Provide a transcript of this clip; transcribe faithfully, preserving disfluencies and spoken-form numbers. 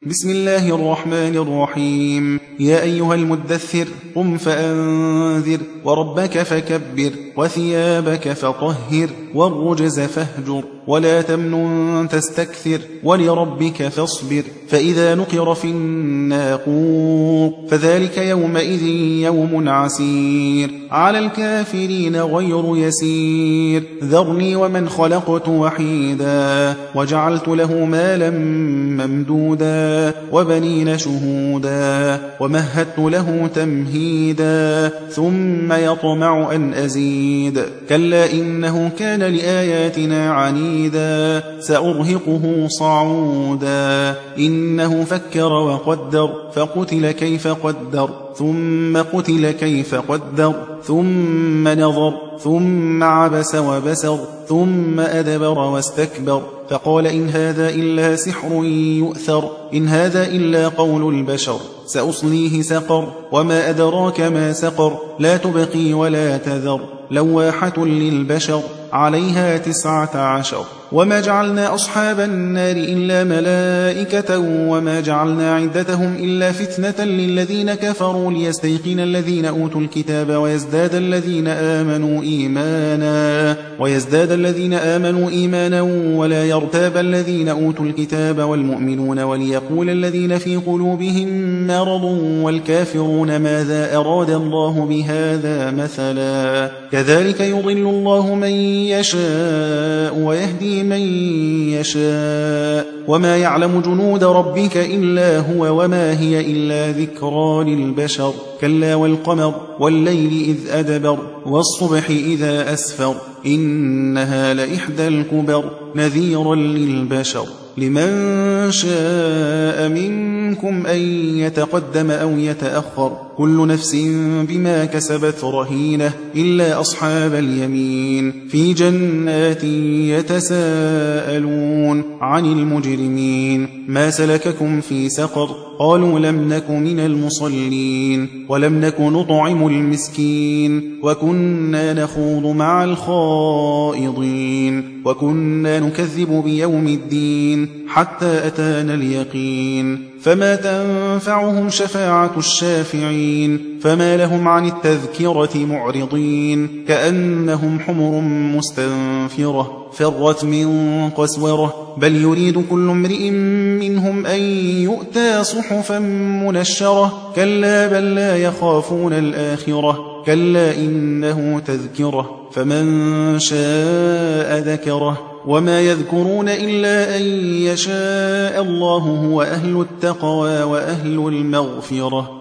بسم الله الرحمن الرحيم. يا أيها المدثر قم فأنذر وربك فكبر وثيابك فطهر والرجز فاهجر ولا تمنن تستكثر ولربك فاصبر فإذا نقر في الناقور فذلك يومئذ يوم عسير على الكافرين غير يسير ذرني ومن خلقت وحيدا وجعلت له مالا ممدودا وبنين شهودا ومهدت له تمهيدا ثم يطمع أن أزيد كلا إنه كان لآياتنا عنيدا سأرهقه صعودا إنه فكر وقدر فقتل كيف قدر ثم قتل كيف قدر ثم نظر ثم عبس وبسر ثم أدبر واستكبر فقال إن هذا إلا سحر يؤثر إن هذا إلا قول البشر سأصليه سقر وما أدراك ما سقر لا تبقي ولا تذر لواحة للبشر عليها تسعة عشر وما جعلنا أصحاب النار إلا ملائكة وما جعلنا عدتهم إلا فتنة للذين كفروا ليستيقن الذين أوتوا الكتاب ويزداد الذين آمنوا إيمانا ويزداد الذين آمنوا إيمانا ولا يرتاب الذين أوتوا الكتاب والمؤمنون وليقول الذين في قلوبهم مرض والكافرون ماذا أراد الله بهذا مثلا كذلك يضل الله من يشاء ويهدي من يشاء وما يعلم جنود ربك إلا هو وما هي إلا ذكرى للبشر كلا والقمر والليل إذ أدبر والصبح إذا أسفر إنها لإحدى الكبر نذيرا للبشر لمن شاء منكم أن يتقدم أو يتأخر كل نفس بما كسبت رهينة إلا أصحاب اليمين في جنات يتساءلون عن المجرمين ما سلككم في سقر قالوا لم نك من المصلين ولم نك نطعم المسكين وكنا نخوض مع الخائضين وكنا نكذب بيوم الدين حتى أتانا اليقين فما تنفعهم شفاعة الشافعين فما لهم عن التذكرة معرضين كأنهم حمر مستنفرة فرت من قسورة بل يريد كل امرئ منهم أن يؤتى صحفا منشرة كلا بل لا يخافون الآخرة كلا إنه تذكرة فمن شاء ذكره وما يذكرون إلا أن يشاء الله هو أهل التقوى وأهل المغفرة